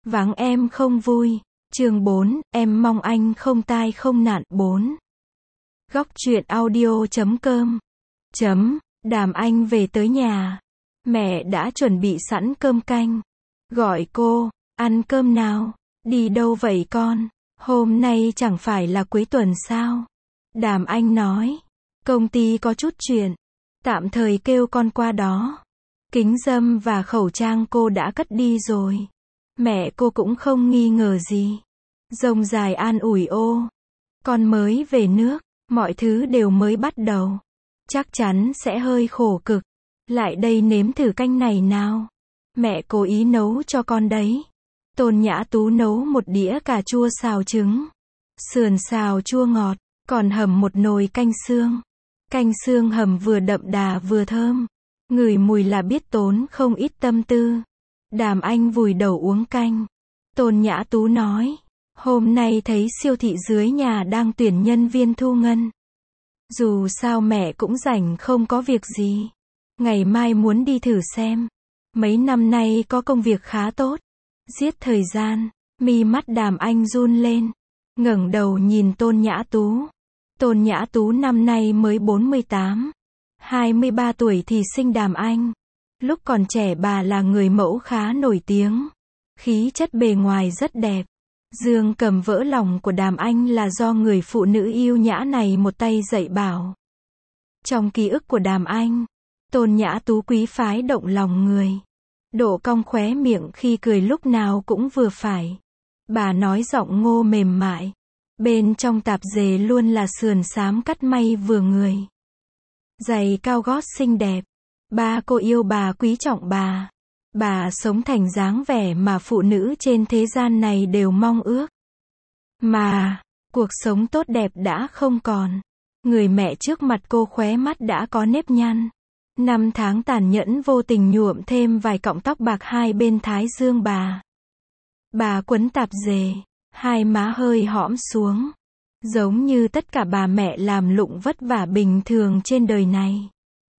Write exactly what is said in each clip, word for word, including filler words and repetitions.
Vắng em không vui. Chương bốn, em mong anh không tai không nạn. bốn. Góc truyện audio chấm com. Chấm, Đàm Anh về tới nhà. Mẹ đã chuẩn bị sẵn cơm canh. Gọi cô, ăn cơm nào. Đi đâu vậy con? Hôm nay chẳng phải là cuối tuần sao? Đàm Anh nói, công ty có chút chuyện. Tạm thời kêu con qua đó. Kính râm và khẩu trang cô đã cất đi rồi. Mẹ cô cũng không nghi ngờ gì. Rông dài an ủi ô. Con mới về nước, mọi thứ đều mới bắt đầu. Chắc chắn sẽ hơi khổ cực. Lại đây nếm thử canh này nào. Mẹ cố ý nấu cho con đấy. Tôn Nhã Tú nấu một đĩa cà chua xào trứng. Sườn xào chua ngọt, còn hầm một nồi canh xương. Canh xương hầm vừa đậm đà vừa thơm. Ngửi mùi là biết tốn không ít tâm tư. Đàm Anh vùi đầu uống canh. Tôn Nhã Tú nói, hôm nay thấy siêu thị dưới nhà đang tuyển nhân viên thu ngân. Dù sao mẹ cũng rảnh không có việc gì. Ngày mai muốn đi thử xem. Mấy năm nay có công việc khá tốt. Giết thời gian. Mi mắt Đàm Anh run lên. Ngẩng đầu nhìn Tôn Nhã Tú. Tôn Nhã Tú năm nay mới bốn mươi tám. hai mươi ba tuổi thì sinh Đàm Anh. Lúc còn trẻ bà là người mẫu khá nổi tiếng. Khí chất bề ngoài rất đẹp. Dương Cầm vỡ lòng của Đàm Anh là do người phụ nữ yêu nhã này một tay dạy bảo. Trong ký ức của Đàm Anh, Tôn Nhã Tú quý phái động lòng người. Độ cong khóe miệng khi cười lúc nào cũng vừa phải. Bà nói giọng ngô mềm mại. Bên trong tạp dề luôn là sườn xám cắt may vừa người. Giày cao gót xinh đẹp. Ba cô yêu bà, quý trọng bà. Bà sống thành dáng vẻ mà phụ nữ trên thế gian này đều mong ước. Mà, cuộc sống tốt đẹp đã không còn. Người mẹ trước mặt cô khóe mắt đã có nếp nhăn. Năm tháng tàn nhẫn vô tình nhuộm thêm vài cọng tóc bạc hai bên thái dương bà. Bà quấn tạp dề, hai má hơi hõm xuống. Giống như tất cả bà mẹ làm lụng vất vả bình thường trên đời này.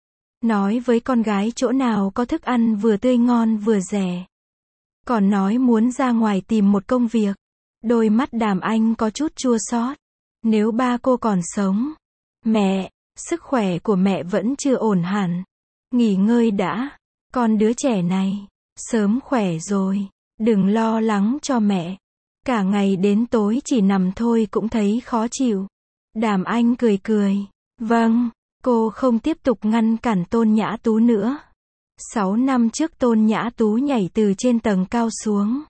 Nói với con gái chỗ nào có thức ăn vừa tươi ngon vừa rẻ. Còn nói muốn ra ngoài tìm một công việc. Đôi mắt Đàm Anh có chút chua xót. Nếu ba cô còn sống. Mẹ, sức khỏe của mẹ vẫn chưa ổn hẳn. Nghỉ ngơi đã. Con đứa trẻ này, sớm khỏe rồi. Đừng lo lắng cho mẹ. Cả ngày đến tối chỉ nằm thôi cũng thấy khó chịu. Đàm Anh cười cười. Vâng. Cô không tiếp tục ngăn cản Tôn Nhã Tú nữa. Sáu năm trước Tôn Nhã Tú nhảy từ trên tầng cao xuống.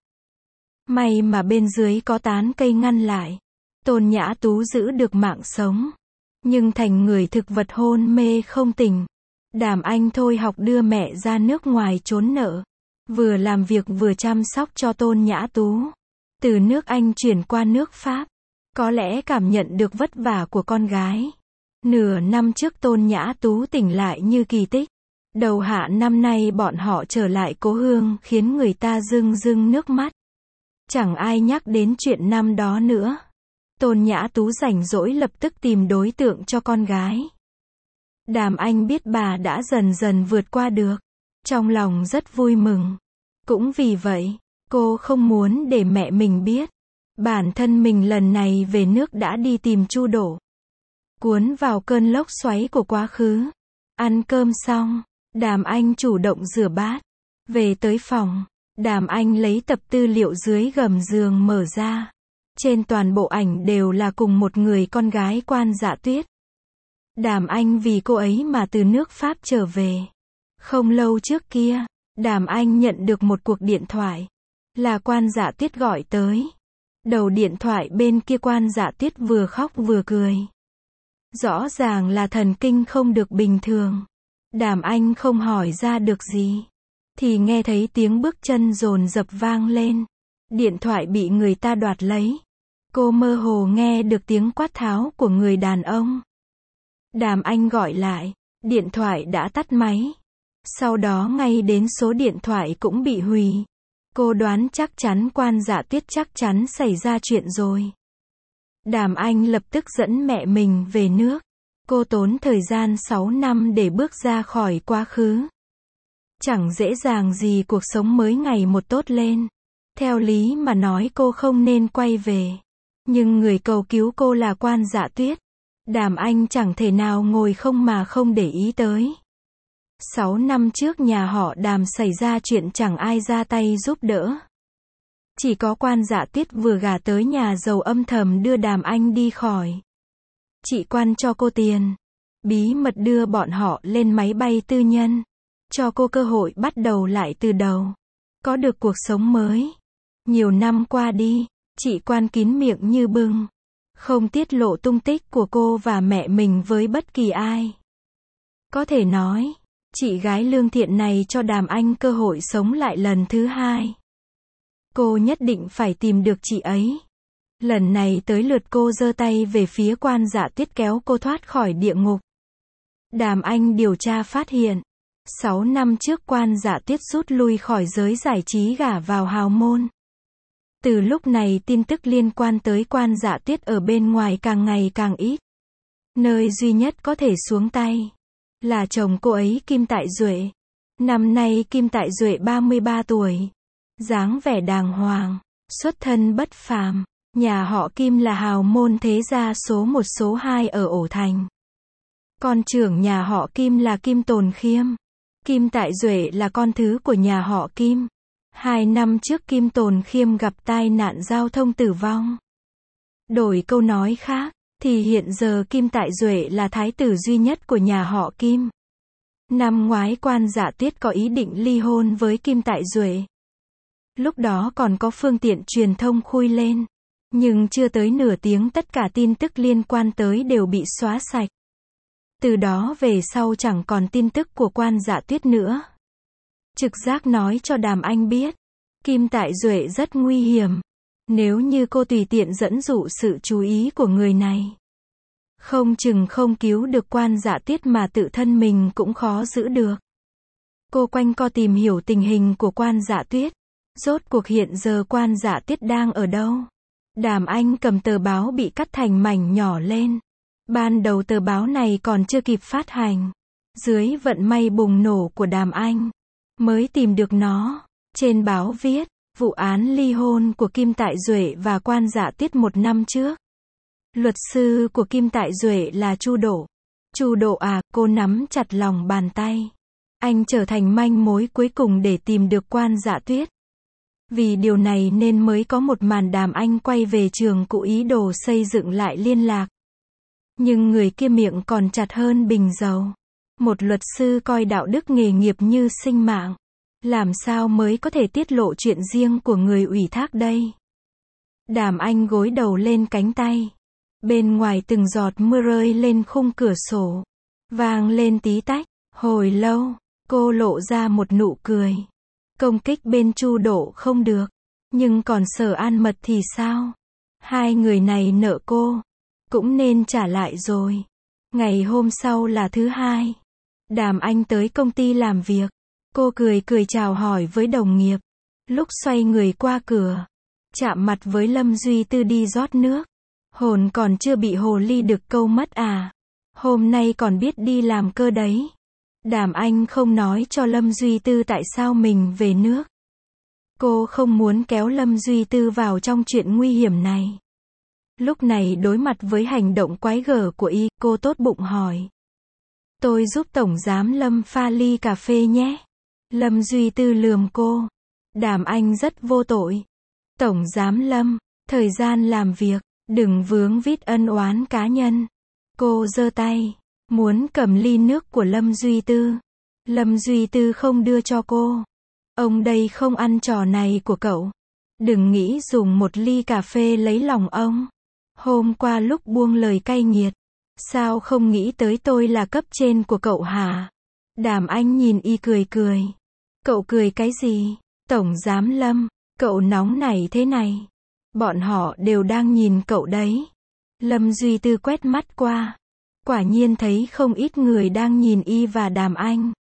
May mà bên dưới có tán cây ngăn lại. Tôn Nhã Tú giữ được mạng sống. Nhưng thành người thực vật hôn mê không tỉnh. Đàm Anh thôi học đưa mẹ ra nước ngoài trốn nợ. Vừa làm việc vừa chăm sóc cho Tôn Nhã Tú. Từ nước Anh chuyển qua nước Pháp. Có lẽ cảm nhận được vất vả của con gái. Nửa năm trước Tôn Nhã Tú tỉnh lại như kỳ tích. Đầu hạ năm nay bọn họ trở lại cố hương khiến người ta rưng rưng nước mắt. Chẳng ai nhắc đến chuyện năm đó nữa. Tôn Nhã Tú rảnh rỗi lập tức tìm đối tượng cho con gái. Đàm Anh biết bà đã dần dần vượt qua được. Trong lòng rất vui mừng. Cũng vì vậy, cô không muốn để mẹ mình biết. Bản thân mình lần này về nước đã đi tìm Chu Đổ. Cuốn vào cơn lốc xoáy của quá khứ. Ăn cơm xong, Đàm Anh chủ động rửa bát. Về tới phòng, Đàm Anh lấy tập tư liệu dưới gầm giường mở ra. Trên toàn bộ ảnh đều là cùng một người con gái Quan Dạ Tuyết. Đàm Anh vì cô ấy mà từ nước Pháp trở về. Không lâu trước kia, Đàm Anh nhận được một cuộc điện thoại. Là Quan Dạ Tuyết gọi tới. Đầu điện thoại bên kia Quan Dạ Tuyết vừa khóc vừa cười. Rõ ràng là thần kinh không được bình thường. Đàm Anh không hỏi ra được gì. Thì nghe thấy tiếng bước chân dồn dập vang lên. Điện thoại bị người ta đoạt lấy. Cô mơ hồ nghe được tiếng quát tháo của người đàn ông. Đàm Anh gọi lại. Điện thoại đã tắt máy. Sau đó ngay đến số điện thoại cũng bị hủy. Cô đoán chắc chắn Quan Dạ Tuyết chắc chắn xảy ra chuyện rồi. Đàm Anh lập tức dẫn mẹ mình về nước. Cô tốn thời gian sáu năm để bước ra khỏi quá khứ. Chẳng dễ dàng gì cuộc sống mới ngày một tốt lên. Theo lý mà nói cô không nên quay về. Nhưng người cầu cứu cô là Quan Dạ Tuyết. Đàm Anh chẳng thể nào ngồi không mà không để ý tới. Sáu năm trước nhà họ Đàm xảy ra chuyện chẳng ai ra tay giúp đỡ. Chỉ có Quan Dạ Tuyết vừa gả tới nhà giàu âm thầm đưa Đàm Anh đi khỏi. Chị Quan cho cô tiền. Bí mật đưa bọn họ lên máy bay tư nhân. Cho cô cơ hội bắt đầu lại từ đầu. Có được cuộc sống mới. Nhiều năm qua đi, chị Quan kín miệng như bưng. Không tiết lộ tung tích của cô và mẹ mình với bất kỳ ai. Có thể nói, chị gái lương thiện này cho Đàm Anh cơ hội sống lại lần thứ hai. Cô nhất định phải tìm được chị ấy. Lần này tới lượt cô giơ tay về phía Quan Dạ Tuyết kéo cô thoát khỏi địa ngục. Đàm Anh điều tra phát hiện, sáu năm trước Quan Dạ Tuyết rút lui khỏi giới giải trí gả vào hào môn. Từ lúc này tin tức liên quan tới Quan Dạ Tuyết ở bên ngoài càng ngày càng ít. Nơi duy nhất có thể xuống tay là chồng cô ấy Kim Tại Duệ. Năm nay Kim Tại Duệ ba mươi ba tuổi. Dáng vẻ đàng hoàng, xuất thân bất phàm. Nhà họ Kim là hào môn thế gia số một số hai ở Ổ Thành. Con trưởng nhà họ Kim là Kim Tồn Khiêm. Kim Tại Duệ là con thứ của nhà họ Kim. Hai năm trước Kim Tồn Khiêm gặp tai nạn giao thông tử vong. Đổi câu nói khác, thì hiện giờ Kim Tại Duệ là thái tử duy nhất của nhà họ Kim. Năm ngoái Quan Dạ Tuyết có ý định ly hôn với Kim Tại Duệ. Lúc đó còn có phương tiện truyền thông khui lên. Nhưng chưa tới nửa tiếng tất cả tin tức liên quan tới đều bị xóa sạch. Từ đó về sau chẳng còn tin tức của Quan Dạ Tuyết nữa. Trực giác nói cho Đàm Anh biết, Kim Tại Duệ rất nguy hiểm. Nếu như cô tùy tiện dẫn dụ sự chú ý của người này, không chừng không cứu được Quan Dạ Tuyết mà tự thân mình cũng khó giữ được. Cô quanh co tìm hiểu tình hình của Quan Dạ Tuyết. Rốt cuộc hiện giờ Quan Dạ Tuyết đang ở đâu? Đàm Anh cầm tờ báo bị cắt thành mảnh nhỏ lên. Ban đầu tờ báo này còn chưa kịp phát hành. Dưới vận may bùng nổ của Đàm Anh, mới tìm được nó. Trên báo viết, vụ án ly hôn của Kim Tại Duệ và Quan Dạ Tuyết một năm trước. Luật sư của Kim Tại Duệ là Chu Độ. Chu Độ à, cô nắm chặt lòng bàn tay. Anh trở thành manh mối cuối cùng để tìm được Quan Dạ Tuyết. Vì điều này nên mới có một màn Đàm Anh quay về trường cũ ý đồ xây dựng lại liên lạc. Nhưng người kia miệng còn chặt hơn bình dầu. Một luật sư coi đạo đức nghề nghiệp như sinh mạng. Làm sao mới có thể tiết lộ chuyện riêng của người ủy thác đây? Đàm Anh gối đầu lên cánh tay. Bên ngoài từng giọt mưa rơi lên khung cửa sổ. Vang lên tí tách. Hồi lâu, cô lộ ra một nụ cười. Công kích bên Chu Độ không được. Nhưng còn Sở An Mật thì sao? Hai người này nợ cô. Cũng nên trả lại rồi. Ngày hôm sau là thứ hai. Đàm Anh tới công ty làm việc. Cô cười cười chào hỏi với đồng nghiệp. Lúc xoay người qua cửa, chạm mặt với Lâm Duy Tư đi rót nước. Hồn còn chưa bị hồ ly đực câu mất à? Hôm nay còn biết đi làm cơ đấy. Đàm Anh không nói cho Lâm Duy Tư tại sao mình về nước. Cô không muốn kéo Lâm Duy Tư vào trong chuyện nguy hiểm này. Lúc này đối mặt với hành động quái gở của y, cô tốt bụng hỏi. Tôi giúp Tổng Giám Lâm pha ly cà phê nhé. Lâm Duy Tư lườm cô. Đàm Anh rất vô tội. Tổng Giám Lâm, thời gian làm việc, đừng vướng vít ân oán cá nhân. Cô giơ tay, muốn cầm ly nước của Lâm Duy Tư. Lâm Duy Tư không đưa cho cô. Ông đây không ăn trò này của cậu. Đừng nghĩ dùng một ly cà phê lấy lòng ông. Hôm qua lúc buông lời cay nghiệt, sao không nghĩ tới tôi là cấp trên của cậu hả? Đàm Anh nhìn y cười cười. Cậu cười cái gì? Tổng Giám Lâm, cậu nóng nảy thế này. Bọn họ đều đang nhìn cậu đấy. Lâm Duy Tư quét mắt qua. Quả nhiên thấy không ít người đang nhìn y và Đàm Anh.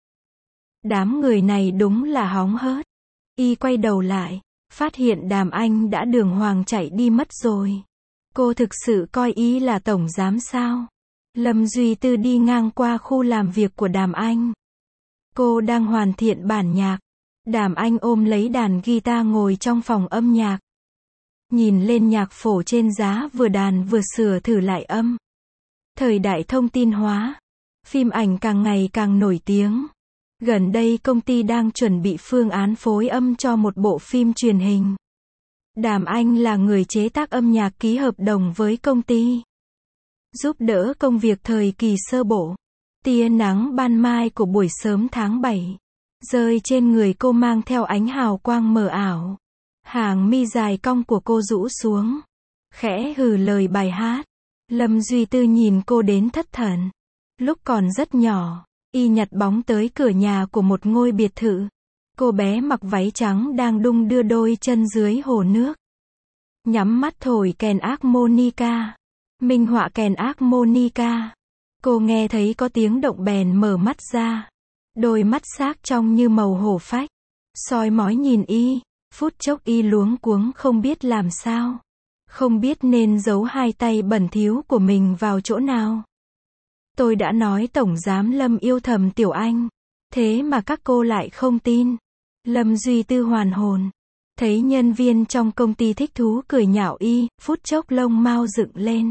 Đám người này đúng là hóng hớt. Y quay đầu lại, phát hiện Đàm Anh đã đường hoàng chạy đi mất rồi. Cô thực sự coi y là tổng giám sao? Lâm Duy Tư đi ngang qua khu làm việc của Đàm Anh. Cô đang hoàn thiện bản nhạc. Đàm Anh ôm lấy đàn guitar ngồi trong phòng âm nhạc. Nhìn lên nhạc phổ trên giá vừa đàn vừa sửa thử lại âm. Thời đại thông tin hóa, phim ảnh càng ngày càng nổi tiếng. Gần đây công ty đang chuẩn bị phương án phối âm cho một bộ phim truyền hình. Đàm Anh là người chế tác âm nhạc ký hợp đồng với công ty. Giúp đỡ công việc thời kỳ sơ bộ. Tia nắng ban mai của buổi sớm tháng bảy. Rơi trên người cô mang theo ánh hào quang mờ ảo. Hàng mi dài cong của cô rũ xuống. Khẽ hừ lời bài hát. Lâm Duy Tư nhìn cô đến thất thần. Lúc còn rất nhỏ, y nhặt bóng tới cửa nhà của một ngôi biệt thự. Cô bé mặc váy trắng đang đung đưa đôi chân dưới hồ nước. Nhắm mắt thổi kèn harmonica. Minh họa kèn harmonica. Cô nghe thấy có tiếng động bèn mở mắt ra. Đôi mắt xác trong như màu hổ phách. Soi mói nhìn y, phút chốc y luống cuống không biết làm sao. Không biết nên giấu hai tay bẩn thỉu của mình vào chỗ nào. Tôi đã nói Tổng Giám Lâm yêu thầm Tiểu Anh. Thế mà các cô lại không tin. Lâm Duy Tư hoàn hồn. Thấy nhân viên trong công ty thích thú cười nhạo y, phút chốc lông mao dựng lên.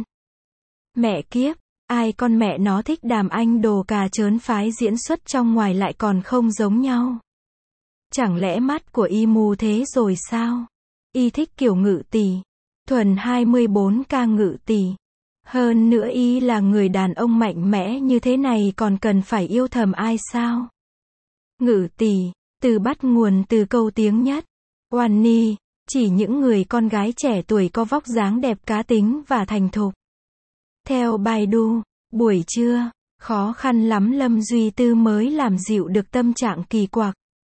Mẹ kiếp, ai con mẹ nó thích Đàm Anh đồ cà trớn phái diễn xuất trong ngoài lại còn không giống nhau. Chẳng lẽ mắt của y mù thế rồi sao? Y thích kiểu ngự tỷ. Thuần hai mươi bốn ca ngự tỷ. Hơn nữa y là người đàn ông mạnh mẽ như thế này còn cần phải yêu thầm ai sao? Ngự tỷ, từ bắt nguồn từ câu tiếng nhất. Oan ni, chỉ những người con gái trẻ tuổi có vóc dáng đẹp cá tính và thành thục. Theo Baidu, buổi trưa, khó khăn lắm Lâm Duy Tư mới làm dịu được tâm trạng kỳ quặc.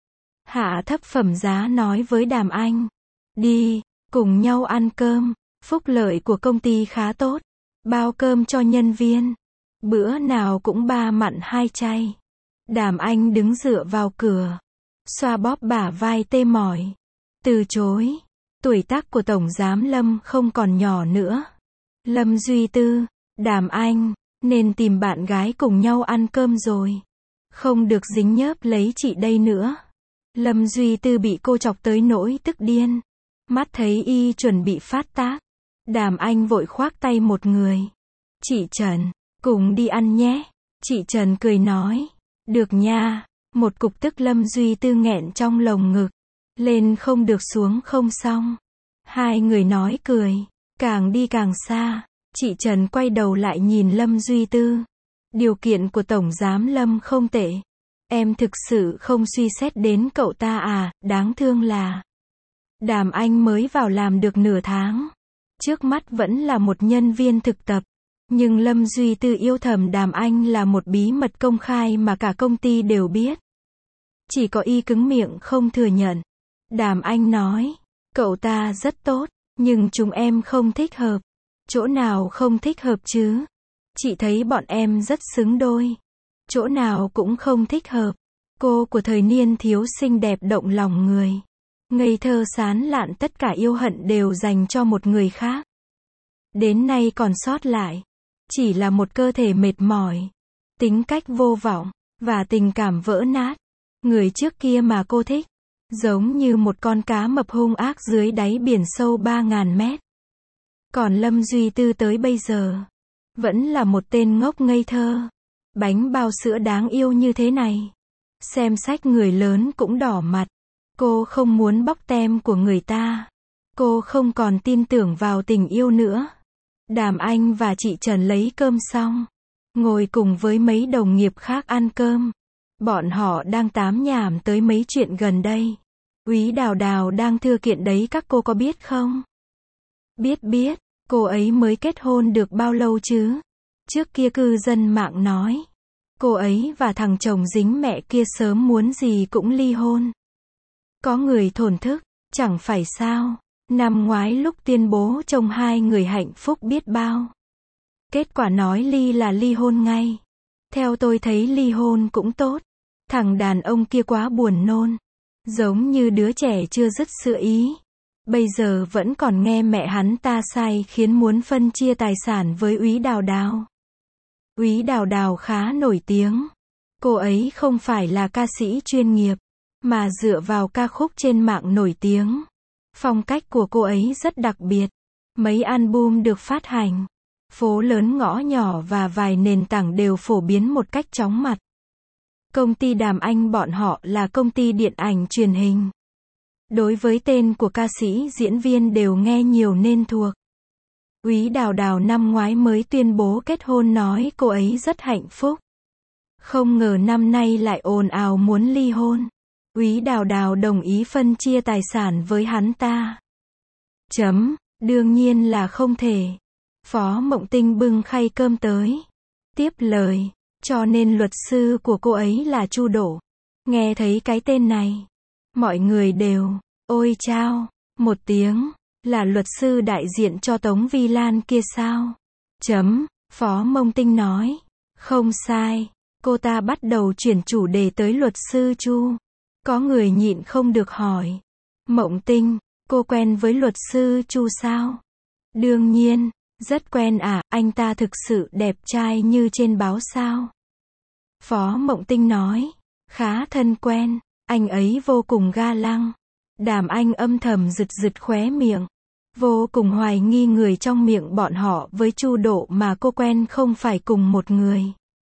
Hạ thấp phẩm giá nói với Đàm Anh. Đi, cùng nhau ăn cơm, phúc lợi của công ty khá tốt. Bao cơm cho nhân viên. Bữa nào cũng ba mặn hai chay. Đàm Anh đứng dựa vào cửa. Xoa bóp bả vai tê mỏi. Từ chối. Tuổi tác của Tổng Giám Lâm không còn nhỏ nữa. Lâm Duy Tư, Đàm Anh, nên tìm bạn gái cùng nhau ăn cơm rồi. Không được dính nhớp lấy chị đây nữa. Lâm Duy Tư bị cô chọc tới nỗi tức điên. Mắt thấy y chuẩn bị phát tác. Đàm Anh vội khoác tay một người. Chị Trần, cùng đi ăn nhé. Chị Trần cười nói. Được nha. Một cục tức Lâm Duy Tư nghẹn trong lồng ngực. Lên không được xuống không xong. Hai người nói cười. Càng đi càng xa. Chị Trần quay đầu lại nhìn Lâm Duy Tư. Điều kiện của Tổng Giám Lâm không tệ. Em thực sự không suy xét đến cậu ta à, đáng thương là. Đàm Anh mới vào làm được nửa tháng. Trước mắt vẫn là một nhân viên thực tập. Nhưng Lâm Duy Tư yêu thầm Đàm Anh là một bí mật công khai mà cả công ty đều biết. Chỉ có y cứng miệng không thừa nhận. Đàm Anh nói, cậu ta rất tốt, nhưng chúng em không thích hợp. Chỗ nào không thích hợp chứ? Chị thấy bọn em rất xứng đôi. Chỗ nào cũng không thích hợp. Cô của thời niên thiếu xinh đẹp động lòng người. Ngây thơ sán lạn tất cả yêu hận đều dành cho một người khác. Đến nay còn sót lại. Chỉ là một cơ thể mệt mỏi. Tính cách vô vọng. Và tình cảm vỡ nát. Người trước kia mà cô thích. Giống như một con cá mập hung ác dưới đáy biển sâu ba ngàn mét. Còn Lâm Duy Tư tới bây giờ. Vẫn là một tên ngốc ngây thơ. Bánh bao sữa đáng yêu như thế này. Xem sách người lớn cũng đỏ mặt. Cô không muốn bóc tem của người ta. Cô không còn tin tưởng vào tình yêu nữa. Đàm Anh và chị Trần lấy cơm xong. Ngồi cùng với mấy đồng nghiệp khác ăn cơm. Bọn họ đang tám nhảm tới mấy chuyện gần đây. Úy Đào Đào đang thưa kiện đấy các cô có biết không? Biết biết, cô ấy mới kết hôn được bao lâu chứ? Trước kia cư dân mạng nói. Cô ấy và thằng chồng dính mẹ kia sớm muốn gì cũng ly hôn. Có người thổn thức, chẳng phải sao? Năm ngoái lúc tuyên bố chồng hai người hạnh phúc biết bao. Kết quả nói ly là ly hôn ngay. Theo tôi thấy ly hôn cũng tốt. Thằng đàn ông kia quá buồn nôn. Giống như đứa trẻ chưa dứt sữa ý. Bây giờ vẫn còn nghe mẹ hắn ta sai khiến muốn phân chia tài sản với Úy Đào Đào. Úy Đào Đào khá nổi tiếng. Cô ấy không phải là ca sĩ chuyên nghiệp. mà dựa vào ca khúc trên mạng nổi tiếng. Phong cách của cô ấy rất đặc biệt. Mấy album được phát hành, phố lớn ngõ nhỏ và vài nền tảng đều phổ biến một cách chóng mặt. Công ty Đàm Anh bọn họ là công ty điện ảnh truyền hình. Đối với tên của ca sĩ diễn viên đều nghe nhiều nên thuộc. Úy Đào Đào năm ngoái mới tuyên bố kết hôn nói cô ấy rất hạnh phúc. Không ngờ năm nay lại ồn ào muốn ly hôn. Úy Đào Đào đồng ý phân chia tài sản với hắn ta. Chấm, đương nhiên là không thể. Phó Mộng Tinh bưng khay cơm tới. Tiếp lời, cho nên luật sư của cô ấy là Chu Độ. Nghe thấy cái tên này, mọi người đều, ôi chao, một tiếng, là luật sư đại diện cho Tống Vi Lan kia sao? Chấm, Phó Mộng Tinh nói, không sai. Cô ta bắt đầu chuyển chủ đề tới luật sư Chu. Có người nhịn không được hỏi. Mộng Tinh, cô quen với luật sư Chu sao? Đương nhiên, rất quen à, anh ta thực sự đẹp trai như trên báo sao? Phó Mộng Tinh nói, khá thân quen, anh ấy vô cùng ga lăng. Đàm Anh âm thầm rực rực khóe miệng. Vô cùng hoài nghi người trong miệng bọn họ với Chu Độ mà cô quen không phải cùng một người.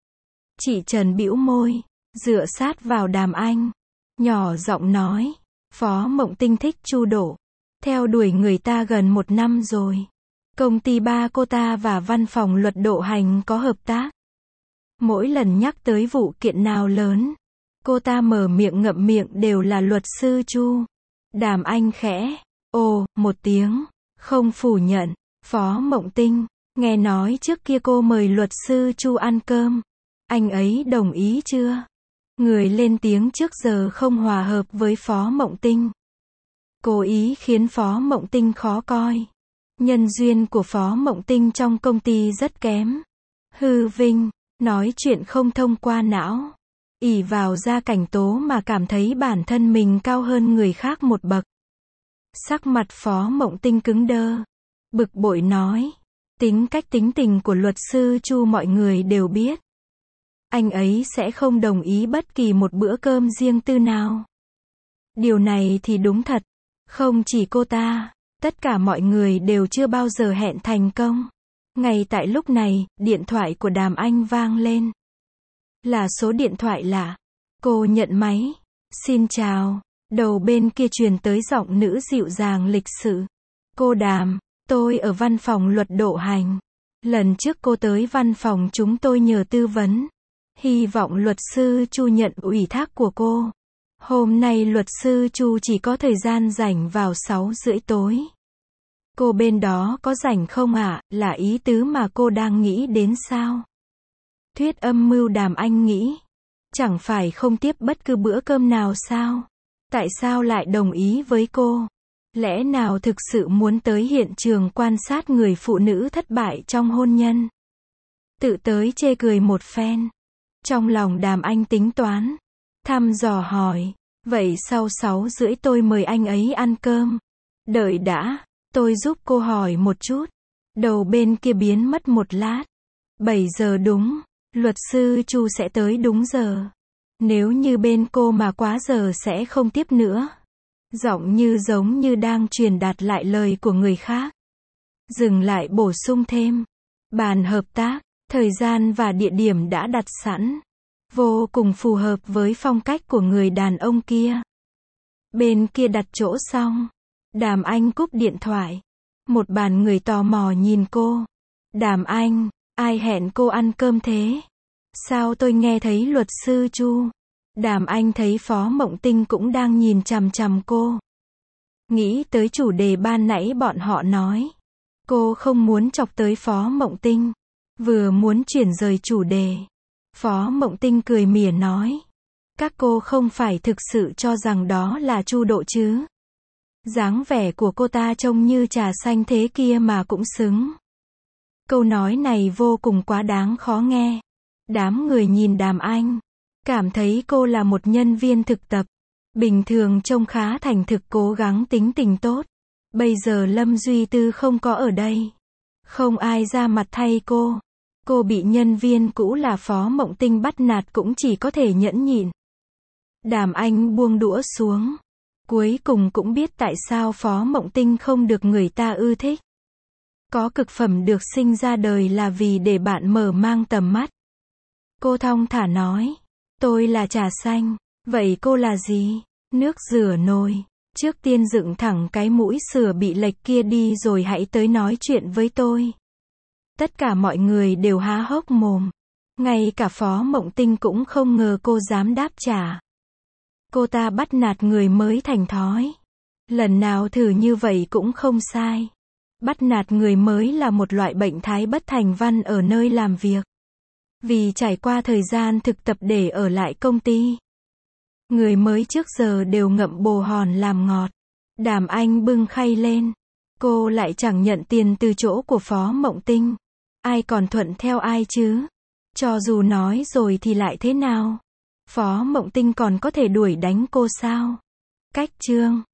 Chị Trần bĩu môi, dựa sát vào Đàm Anh, nhỏ giọng nói, Phó Mộng Tinh thích Chu Độ, theo đuổi người ta gần một năm rồi. Công ty ba cô ta và văn phòng luật Độ Hành có hợp tác. Mỗi lần nhắc tới vụ kiện nào lớn, cô ta mở miệng ngậm miệng đều là luật sư Chu. Đàm Anh khẽ, ồ, một tiếng, không phủ nhận. Phó Mộng Tinh, nghe nói trước kia cô mời luật sư Chu ăn cơm. Anh ấy đồng ý chưa? Người lên tiếng trước giờ không hòa hợp với Phó Mộng Tinh. Cố ý khiến Phó Mộng Tinh khó coi. Nhân duyên của Phó Mộng Tinh trong công ty rất kém. Hư vinh, nói chuyện không thông qua não. Ỷ vào gia cảnh tố mà cảm thấy bản thân mình cao hơn người khác một bậc. Sắc mặt Phó Mộng Tinh cứng đơ. Bực bội nói. Tính cách tính tình của luật sư Chu mọi người đều biết. Anh ấy sẽ không đồng ý bất kỳ một bữa cơm riêng tư nào. Điều này thì đúng thật. Không chỉ cô ta, tất cả mọi người đều chưa bao giờ hẹn thành công. Ngay tại lúc này, điện thoại của Đàm Anh vang lên. Là số điện thoại lạ. Cô nhận máy. Xin chào. Đầu bên kia truyền tới giọng nữ dịu dàng lịch sự. Cô Đàm, tôi ở văn phòng luật Độ Hành. Lần trước cô tới văn phòng chúng tôi nhờ tư vấn. Hy vọng luật sư Chu nhận ủy thác của cô. Hôm nay luật sư Chu chỉ có thời gian rảnh vào sáu rưỡi tối. Cô bên đó có rảnh không ạ? À? Là ý tứ mà cô đang nghĩ đến sao? Thuyết âm mưu. Đàm Anh nghĩ. Chẳng phải không tiếp bất cứ bữa cơm nào sao? Tại sao lại đồng ý với cô? Lẽ nào thực sự muốn tới hiện trường quan sát người phụ nữ thất bại trong hôn nhân? Tự tới chê cười một phen. Trong lòng Đàm Anh tính toán. Thăm dò hỏi. Vậy sau sáu rưỡi tôi mời anh ấy ăn cơm. Đợi đã. Tôi giúp cô hỏi một chút. Đầu bên kia biến mất một lát. bảy giờ đúng. Luật sư Chu sẽ tới đúng giờ. Nếu như bên cô mà quá giờ sẽ không tiếp nữa. Giọng như giống như đang truyền đạt lại lời của người khác. Dừng lại bổ sung thêm. Bàn hợp tác, thời gian và địa điểm đã đặt sẵn. Vô cùng phù hợp với phong cách của người đàn ông kia. Bên kia đặt chỗ xong. Đàm Anh cúp điện thoại. Một bàn người tò mò nhìn cô. Đàm Anh, ai hẹn cô ăn cơm thế? Sao tôi nghe thấy luật sư Chu? Đàm Anh thấy Phó Mộng Tinh cũng đang nhìn chằm chằm cô. Nghĩ tới chủ đề ban nãy bọn họ nói. Cô không muốn chọc tới Phó Mộng Tinh. Vừa muốn chuyển rời chủ đề. Phó Mộng Tinh cười mỉa nói. Các cô không phải thực sự cho rằng đó là Chu Độ chứ? Dáng vẻ của cô ta trông như trà xanh thế kia mà cũng xứng. Câu nói này vô cùng quá đáng khó nghe. Đám người nhìn Đàm Anh. Cảm thấy cô là một nhân viên thực tập. Bình thường trông khá thành thực cố gắng tính tình tốt. Bây giờ Lâm Duy Tư không có ở đây. Không ai ra mặt thay cô. Cô bị nhân viên cũ là Phó Mộng Tinh bắt nạt cũng chỉ có thể nhẫn nhịn. Đàm Anh buông đũa xuống. Cuối cùng cũng biết tại sao Phó Mộng Tinh không được người ta ưa thích. Có cực phẩm được sinh ra đời là vì để bạn mở mang tầm mắt. Cô thong thả nói. Tôi là trà xanh. Vậy cô là gì? Nước rửa nồi. Trước tiên dựng thẳng cái mũi sửa bị lệch kia đi rồi hãy tới nói chuyện với tôi. Tất cả mọi người đều há hốc mồm. Ngay cả Phó Mộng Tinh cũng không ngờ cô dám đáp trả. Cô ta bắt nạt người mới thành thói. Lần nào thử như vậy cũng không sai. Bắt nạt người mới là một loại bệnh thái bất thành văn ở nơi làm việc. Vì trải qua thời gian thực tập để ở lại công ty. Người mới trước giờ đều ngậm bồ hòn làm ngọt. Đàm Anh bưng khay lên. Cô lại chẳng nhận tiền từ chỗ của Phó Mộng Tinh. Ai còn thuận theo ai chứ? Cho dù nói rồi thì lại thế nào? Phó Mộng Tinh còn có thể đuổi đánh cô sao? Cách chương